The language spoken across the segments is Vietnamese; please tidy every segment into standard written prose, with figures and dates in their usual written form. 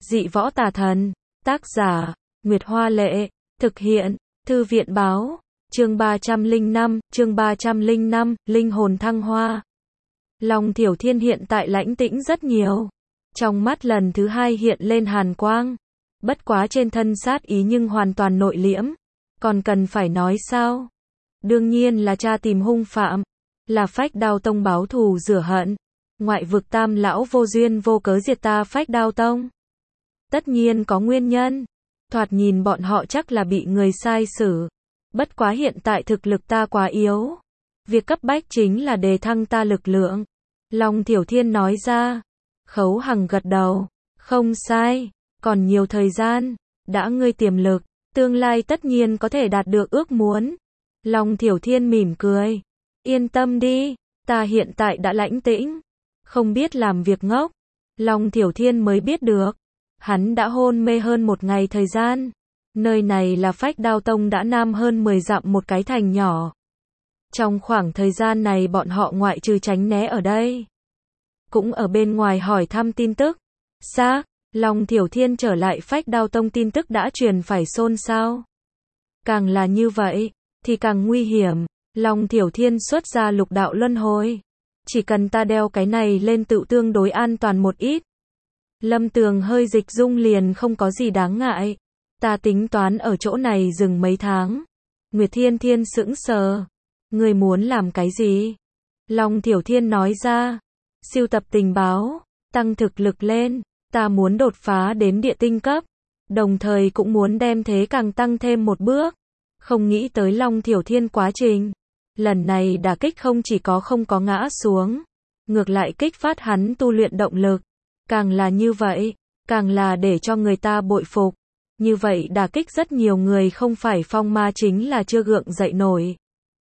Dị võ tà thần. Tác giả, Nguyệt Hoa Lệ. Thực hiện, Thư viện Báo. Chương 305, Linh hồn thăng hoa. Long Thiểu Thiên hiện tại lãnh tĩnh rất nhiều. Trong mắt lần thứ hai hiện lên hàn quang. Bất quá trên thân sát ý nhưng hoàn toàn nội liễm. Còn cần phải nói sao? Đương nhiên là cha tìm hung phạm. Là Phách Đao Tông báo thù rửa hận. Ngoại vực Tam lão vô duyên vô cớ diệt ta Phách Đao Tông. Tất nhiên có nguyên nhân. Thoạt nhìn bọn họ chắc là bị người sai xử. Bất quá hiện tại thực lực ta quá yếu. Việc cấp bách chính là đề thăng ta lực lượng. Long Thiểu Thiên nói ra. Khấu Hằng gật đầu. Không sai. Còn nhiều thời gian. Đã ngươi tiềm lực. Tương lai tất nhiên có thể đạt được ước muốn. Long Thiểu Thiên mỉm cười. Yên tâm đi. Ta hiện tại đã lãnh tĩnh. Không biết làm việc ngốc. Long Thiểu Thiên mới biết được. Hắn đã hôn mê hơn một ngày thời gian. Nơi này là Phách Đao Tông đã nam hơn 10 dặm một cái thành nhỏ. Trong khoảng thời gian này bọn họ ngoại trừ tránh né ở đây. Cũng ở bên ngoài hỏi thăm tin tức. Xác, Long Thiểu Thiên trở lại Phách Đao Tông tin tức đã truyền phải xôn xao. Càng là như vậy, thì càng nguy hiểm. Long Thiểu Thiên xuất ra lục đạo luân hồi. Chỉ cần ta đeo cái này lên tự tương đối an toàn một ít. Lâm Tường hơi dịch dung liền không có gì đáng ngại. Ta tính toán ở chỗ này dừng mấy tháng. Nguyệt Thiên Thiên sững sờ. Ngươi muốn làm cái gì? Long Thiểu Thiên nói ra. Sưu tập tình báo, tăng thực lực lên. Ta muốn đột phá đến địa tinh cấp. Đồng thời cũng muốn đem thế càng tăng thêm một bước. Không nghĩ tới Long Thiểu Thiên quá trình. Lần này đả kích không chỉ không có ngã xuống. Ngược lại kích phát hắn tu luyện động lực. Càng là như vậy, càng là để cho người ta bội phục. Như vậy đả kích rất nhiều người không phải phong ma chính là chưa gượng dậy nổi.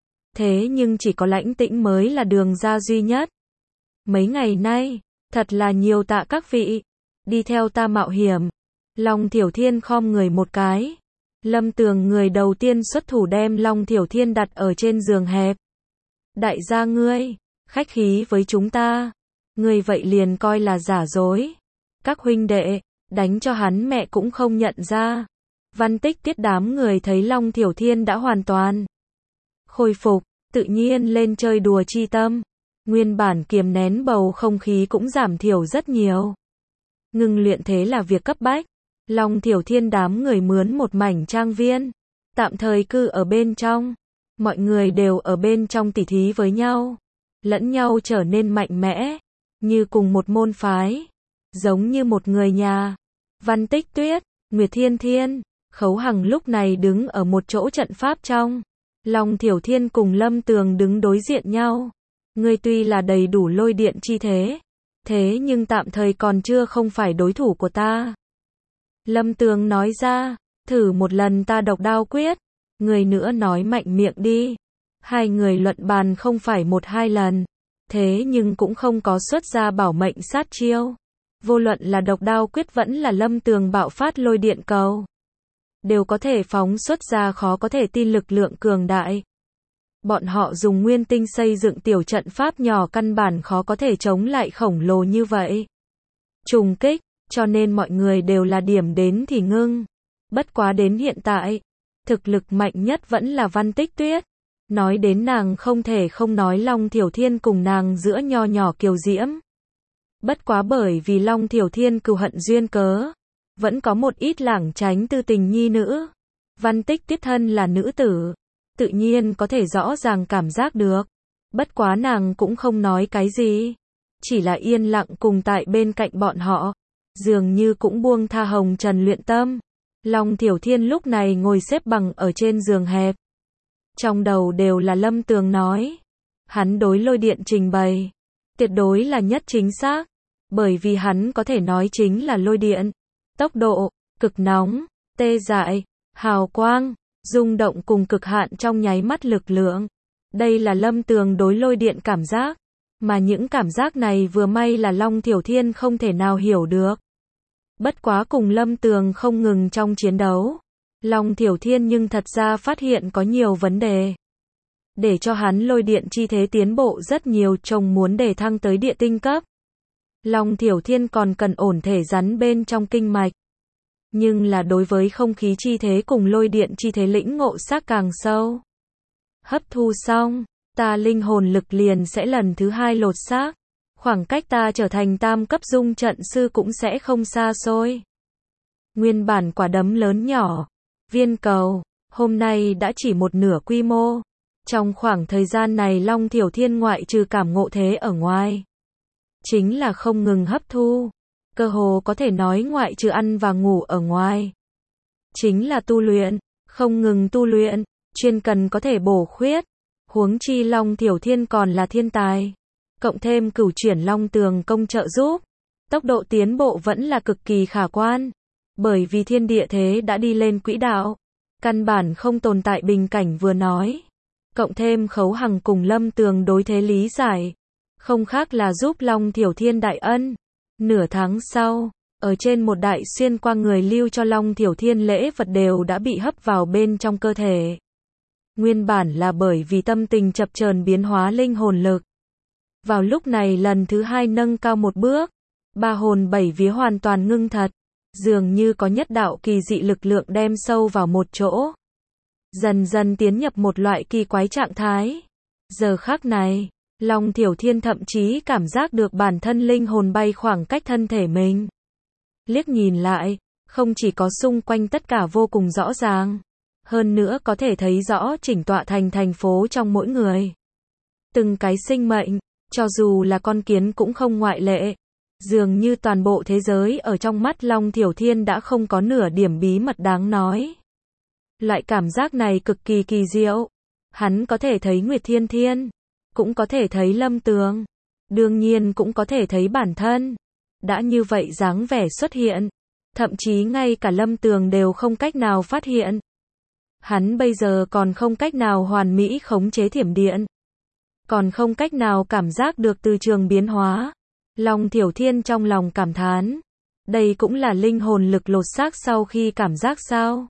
Thế nhưng chỉ có lãnh tĩnh mới là đường ra duy nhất. Mấy ngày nay, thật là nhiều tạ các vị. Đi theo ta mạo hiểm. Long Thiểu Thiên khom người một cái. Lâm Tường người đầu tiên xuất thủ đem Long Thiểu Thiên đặt ở trên giường hẹp. Đại gia ngươi, khách khí với chúng ta. Ngươi vậy liền coi là giả dối. Các huynh đệ, đánh cho hắn mẹ cũng không nhận ra. Văn Tích Tiết đám người thấy Long Thiểu Thiên đã hoàn toàn khôi phục, tự nhiên lên chơi đùa chi tâm. Nguyên bản kiềm nén bầu không khí cũng giảm thiểu rất nhiều. Ngừng luyện thế là việc cấp bách. Long Thiểu Thiên đám người mướn một mảnh trang viên. Tạm thời cư ở bên trong. Mọi người đều ở bên trong tỉ thí với nhau. Lẫn nhau trở nên mạnh mẽ. Như cùng một môn phái. Giống như một người nhà. Văn Tích Tuyết, Nguyệt Thiên Thiên, Khấu Hằng lúc này đứng ở một chỗ trận pháp trong. Long Thiểu Thiên cùng Lâm Tường đứng đối diện nhau. Ngươi tuy là đầy đủ lôi điện chi thế. Thế nhưng tạm thời còn chưa không phải đối thủ của ta. Lâm Tường nói ra. Thử một lần ta độc đao quyết. Người nữa nói mạnh miệng đi. Hai người luận bàn không phải một hai lần. Thế nhưng cũng không có xuất ra bảo mệnh sát chiêu. Vô luận là độc đao quyết vẫn là Lâm Tường bạo phát lôi điện cầu. Đều có thể phóng xuất ra khó có thể tin lực lượng cường đại. Bọn họ dùng nguyên tinh xây dựng tiểu trận pháp nhỏ căn bản khó có thể chống lại khổng lồ như vậy. Trùng kích, cho nên mọi người đều là điểm đến thì ngưng. Bất quá đến hiện tại, thực lực mạnh nhất vẫn là Văn Tích Tuyết. Nói đến nàng không thể không nói Long Thiểu Thiên cùng nàng giữa nho nhỏ kiều diễm. Bất quá bởi vì Long Thiểu Thiên cừu hận duyên cớ. Vẫn có một ít lảng tránh tư tình nhi nữ. Văn Tích Tuyết thân là nữ tử. Tự nhiên có thể rõ ràng cảm giác được. Bất quá nàng cũng không nói cái gì. Chỉ là yên lặng cùng tại bên cạnh bọn họ. Dường như cũng buông tha hồng trần luyện tâm. Long Thiểu Thiên lúc này ngồi xếp bằng ở trên giường hẹp. Trong đầu đều là Lâm Tường nói. Hắn đối lôi điện trình bày. Tuyệt đối là nhất chính xác. Bởi vì hắn có thể nói chính là lôi điện. Tốc độ, cực nóng, tê dại, hào quang, rung động cùng cực hạn trong nháy mắt lực lượng. Đây là Lâm Tường đối lôi điện cảm giác. Mà những cảm giác này vừa may là Long Thiểu Thiên không thể nào hiểu được. Bất quá cùng Lâm Tường không ngừng trong chiến đấu. Long Thiểu Thiên nhưng thật ra phát hiện có nhiều vấn đề. Để cho hắn lôi điện chi thế tiến bộ rất nhiều, trông muốn đề thăng tới địa tinh cấp. Long Thiểu Thiên còn cần ổn thể rắn bên trong kinh mạch. Nhưng là đối với không khí chi thế cùng lôi điện chi thế lĩnh ngộ xác càng sâu. Hấp thu xong, ta linh hồn lực liền sẽ lần thứ 2 lột xác. Khoảng cách ta trở thành tam cấp dung trận sư cũng sẽ không xa xôi. Nguyên bản quả đấm lớn nhỏ, viên cầu, hôm nay đã chỉ một nửa quy mô. Trong khoảng thời gian này Long Thiểu Thiên ngoại trừ cảm ngộ thế ở ngoài, chính là không ngừng hấp thu. Cơ hồ có thể nói ngoại trừ ăn và ngủ ở ngoài, chính là tu luyện, không ngừng tu luyện, chuyên cần có thể bổ khuyết. Huống chi Long Thiểu Thiên còn là thiên tài. Cộng thêm cửu chuyển Long Tường công trợ giúp, tốc độ tiến bộ vẫn là cực kỳ khả quan. Bởi vì thiên địa thế đã đi lên quỹ đạo, căn bản không tồn tại bình cảnh vừa nói. Cộng thêm Khấu Hằng cùng Lâm Tường đối thế lý giải, không khác là giúp Long Thiểu Thiên đại ân. Nửa tháng sau, ở trên một đại xuyên qua người lưu cho Long Thiểu Thiên lễ vật đều đã bị hấp vào bên trong cơ thể. Nguyên bản là bởi vì tâm tình chập chờn biến hóa linh hồn lực. Vào lúc này lần thứ 2 nâng cao một bước, 3 hồn 7 vía hoàn toàn ngưng thật, dường như có nhất đạo kỳ dị lực lượng đem sâu vào một chỗ. Dần dần tiến nhập một loại kỳ quái trạng thái. Giờ khắc này, Long Thiểu Thiên thậm chí cảm giác được bản thân linh hồn bay khoảng cách thân thể mình. Liếc nhìn lại, không chỉ có xung quanh tất cả vô cùng rõ ràng, hơn nữa có thể thấy rõ chỉnh tọa thành thành phố trong mỗi người. Từng cái sinh mệnh, cho dù là con kiến cũng không ngoại lệ. Dường như toàn bộ thế giới ở trong mắt Long Thiểu Thiên đã không có nửa điểm bí mật đáng nói. Loại cảm giác này cực kỳ kỳ diệu. Hắn có thể thấy Nguyệt Thiên Thiên, cũng có thể thấy Lâm Tường, đương nhiên cũng có thể thấy bản thân. Đã như vậy dáng vẻ xuất hiện, thậm chí ngay cả Lâm Tường đều không cách nào phát hiện. Hắn bây giờ còn không cách nào hoàn mỹ khống chế thiểm điện, còn không cách nào cảm giác được từ trường biến hóa. Long Thiểu Thiên trong lòng cảm thán, đây cũng là linh hồn lực lột xác sau khi cảm giác sao?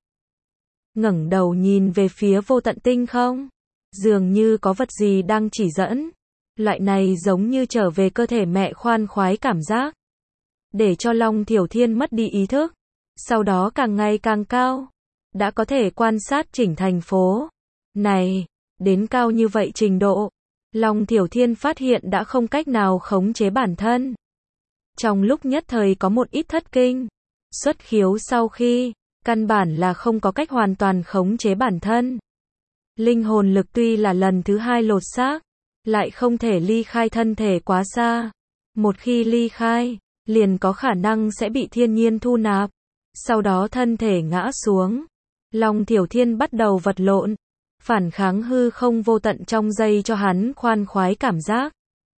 Ngẩng đầu nhìn về phía vô tận tinh không, dường như có vật gì đang chỉ dẫn. Loại này giống như trở về cơ thể mẹ khoan khoái cảm giác, để cho Long Thiểu Thiên mất đi ý thức, sau đó càng ngày càng cao, đã có thể quan sát chỉnh thành phố này, đến cao như vậy trình độ. Long Thiểu Thiên phát hiện đã không cách nào khống chế bản thân. Trong lúc nhất thời có một ít thất kinh, xuất khiếu sau khi, căn bản là không có cách hoàn toàn khống chế bản thân. Linh hồn lực tuy là lần thứ 2 lột xác, lại không thể ly khai thân thể quá xa. Một khi ly khai, liền có khả năng sẽ bị thiên nhiên thu nạp, sau đó thân thể ngã xuống. Long Thiểu Thiên bắt đầu vật lộn, phản kháng hư không vô tận trong giây cho hắn khoan khoái cảm giác.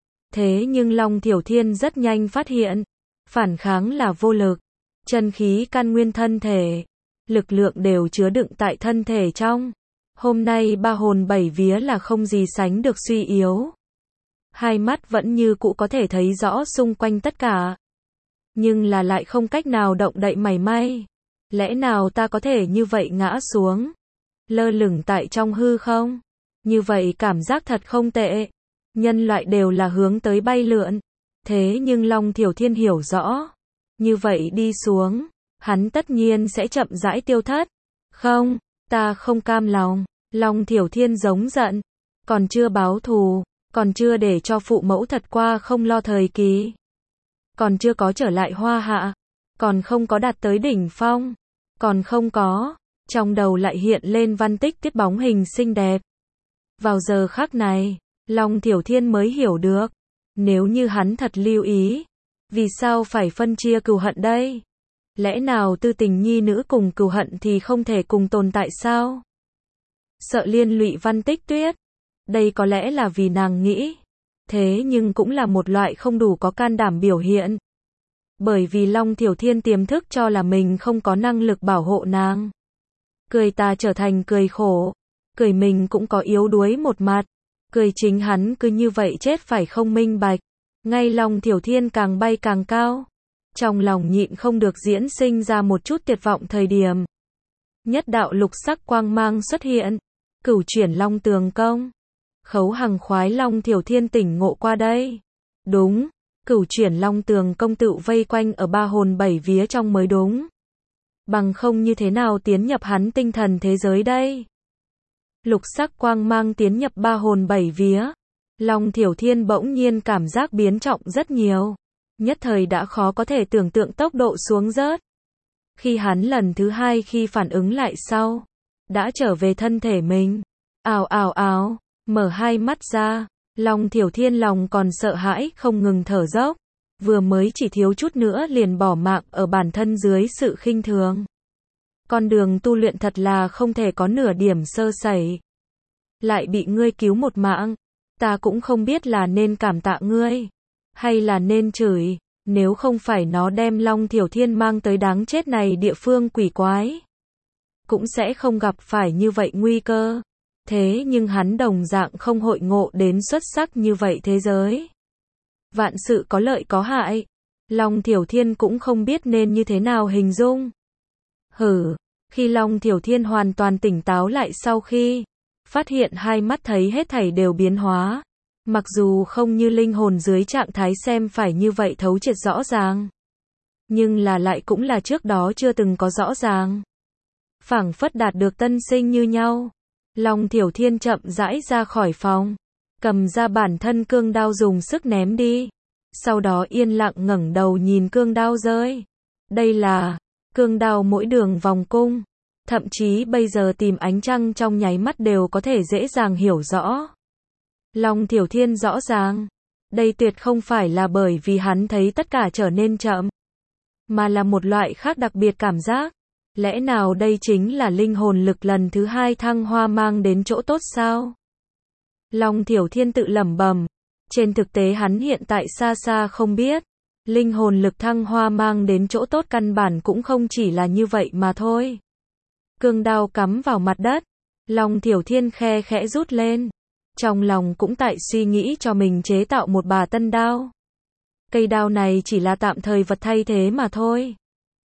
Thế nhưng Long Thiểu Thiên rất nhanh phát hiện, phản kháng là vô lực. Chân khí căn nguyên thân thể, lực lượng đều chứa đựng tại thân thể trong. Hôm nay 3 hồn 7 vía là không gì sánh được suy yếu. Hai mắt vẫn như cũ có thể thấy rõ xung quanh tất cả, nhưng là lại không cách nào động đậy mảy may. Lẽ nào ta có thể như vậy ngã xuống, lơ lửng tại trong hư không? Như vậy cảm giác thật không tệ. Nhân loại đều là hướng tới bay lượn. Thế nhưng Long Thiểu Thiên hiểu rõ, như vậy đi xuống, hắn tất nhiên sẽ chậm rãi tiêu thất. Không, ta không cam lòng. Long Thiểu Thiên giống giận, còn chưa báo thù, còn chưa để cho phụ mẫu thật qua không lo thời kỳ, còn chưa có trở lại Hoa Hạ, còn không có đạt tới đỉnh phong, còn không có. Trong đầu lại hiện lên văn tích tiết bóng hình xinh đẹp. Vào giờ khắc này, Long Thiểu Thiên mới hiểu được, nếu như hắn thật lưu ý, vì sao phải phân chia cừu hận đây? Lẽ nào tư tình nhi nữ cùng cừu hận thì không thể cùng tồn tại sao? Sợ liên lụy Văn Tích Tuyết, đây có lẽ là vì nàng nghĩ, thế nhưng cũng là một loại không đủ có can đảm biểu hiện. Bởi vì Long Thiểu Thiên tiềm thức cho là mình không có năng lực bảo hộ nàng. Cười ta trở thành cười khổ, cười mình cũng có yếu đuối một mặt, cười chính hắn cứ như vậy chết phải không minh bạch. Ngay Long Thiểu Thiên càng bay càng cao, trong lòng nhịn không được diễn sinh ra một chút tuyệt vọng thời điểm. Nhất đạo lục sắc quang mang xuất hiện, cửu chuyển Long Tường công. Khấu Hằng khoái Long Thiểu Thiên tỉnh ngộ qua đây. Đúng, Cửu chuyển long tường công tựu vây quanh ở ba hồn bảy vía trong mới đúng. Bằng không như thế nào tiến nhập hắn tinh thần thế giới đây? Lục sắc quang mang tiến nhập ba hồn bảy vía. Long Thiểu Thiên bỗng nhiên cảm giác biến trọng rất nhiều. Nhất thời đã khó có thể tưởng tượng tốc độ xuống rớt. Khi hắn lần thứ hai khi phản ứng lại sau, đã trở về thân thể mình. Ào ào ào, mở hai mắt ra, Long Thiểu Thiên lòng còn sợ hãi không ngừng thở dốc. Vừa mới chỉ thiếu chút nữa liền bỏ mạng ở bản thân dưới sự khinh thường. Con đường tu luyện thật là không thể có nửa điểm sơ sẩy. Lại bị ngươi cứu một mạng, ta cũng không biết là nên cảm tạ ngươi, hay là nên chửi, nếu không phải nó đem Long Thiểu Thiên mang tới đáng chết này địa phương quỷ quái. Cũng sẽ không gặp phải như vậy nguy cơ. Thế nhưng hắn đồng dạng không hội ngộ đến xuất sắc như vậy thế giới. Vạn sự có lợi có hại. Long Thiểu Thiên cũng không biết nên như thế nào hình dung. Khi Long Thiểu Thiên hoàn toàn tỉnh táo lại sau khi phát hiện hai mắt thấy hết thảy đều biến hóa. Mặc dù không như linh hồn dưới trạng thái xem phải như vậy thấu triệt rõ ràng. Nhưng là lại cũng là trước đó chưa từng có rõ ràng. Phảng phất đạt được tân sinh như nhau. Long Thiểu Thiên chậm rãi ra khỏi phòng. Cầm ra bản thân cương đao dùng sức ném đi. Sau đó yên lặng ngẩng đầu nhìn cương đao rơi. Đây là cương đao mỗi đường vòng cung. Thậm chí bây giờ tìm ánh trăng trong nháy mắt đều có thể dễ dàng hiểu rõ. Long Thiểu Thiên rõ ràng. Đây tuyệt không phải là bởi vì hắn thấy tất cả trở nên chậm. Mà là một loại khác đặc biệt cảm giác. Lẽ nào đây chính là linh hồn lực lần thứ hai thăng hoa mang đến chỗ tốt sao? Long Thiểu Thiên tự lẩm bẩm. Trên thực tế hắn hiện tại xa xa không biết. Linh hồn lực thăng hoa mang đến chỗ tốt căn bản cũng không chỉ là như vậy mà thôi. Cương đao cắm vào mặt đất. Long Thiểu Thiên khe khẽ rút lên. Trong lòng cũng tại suy nghĩ cho mình chế tạo một bà tân đao. Cây đao này chỉ là tạm thời vật thay thế mà thôi.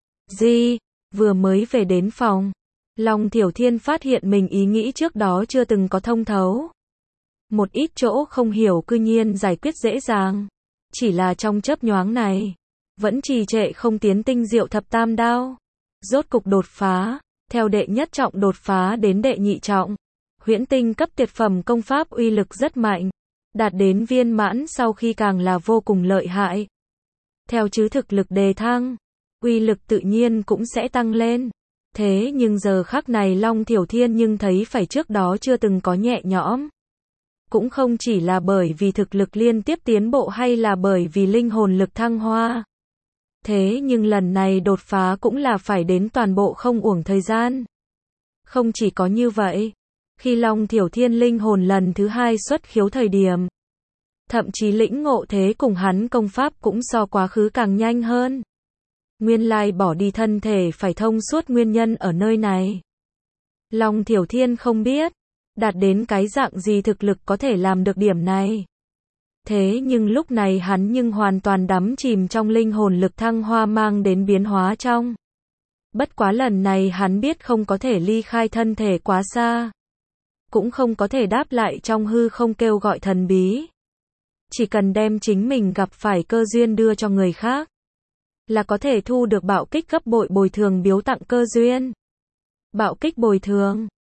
Vừa mới về đến phòng, Long Thiểu Thiên phát hiện mình ý nghĩ trước đó chưa từng có thông thấu. Một ít chỗ không hiểu cư nhiên giải quyết dễ dàng. Chỉ là trong chớp nhoáng này, vẫn trì trệ không tiến tinh diệu thập tam đao. Rốt cục đột phá, theo đệ nhất trọng đột phá đến đệ nhị trọng. Huyễn tinh cấp tuyệt phẩm công pháp uy lực rất mạnh. Đạt đến viên mãn sau khi càng là vô cùng lợi hại. Theo chứ thực lực đề thăng, uy lực tự nhiên cũng sẽ tăng lên. Thế nhưng giờ khắc này Long Thiểu Thiên nhưng thấy phải trước đó chưa từng có nhẹ nhõm. Cũng không chỉ là bởi vì thực lực liên tiếp tiến bộ hay là bởi vì linh hồn lực thăng hoa. Thế nhưng lần này đột phá cũng là phải đến toàn bộ không uổng thời gian. Không chỉ có như vậy, khi Long Thiểu Thiên linh hồn lần thứ hai xuất khiếu thời điểm, thậm chí lĩnh ngộ thế cùng hắn công pháp cũng so quá khứ càng nhanh hơn. Nguyên lai bỏ đi thân thể phải thông suốt nguyên nhân ở nơi này. Long Thiểu Thiên không biết, đạt đến cái dạng gì thực lực có thể làm được điểm này. Thế nhưng lúc này hắn nhưng hoàn toàn đắm chìm trong linh hồn lực thăng hoa mang đến biến hóa trong. Bất quá lần này hắn biết không có thể ly khai thân thể quá xa. Cũng không có thể đáp lại trong hư không kêu gọi thần bí. Chỉ cần đem chính mình gặp phải cơ duyên đưa cho người khác, là có thể thu được bạo kích gấp bội bồi thường biếu tặng cơ duyên. Bạo kích bồi thường.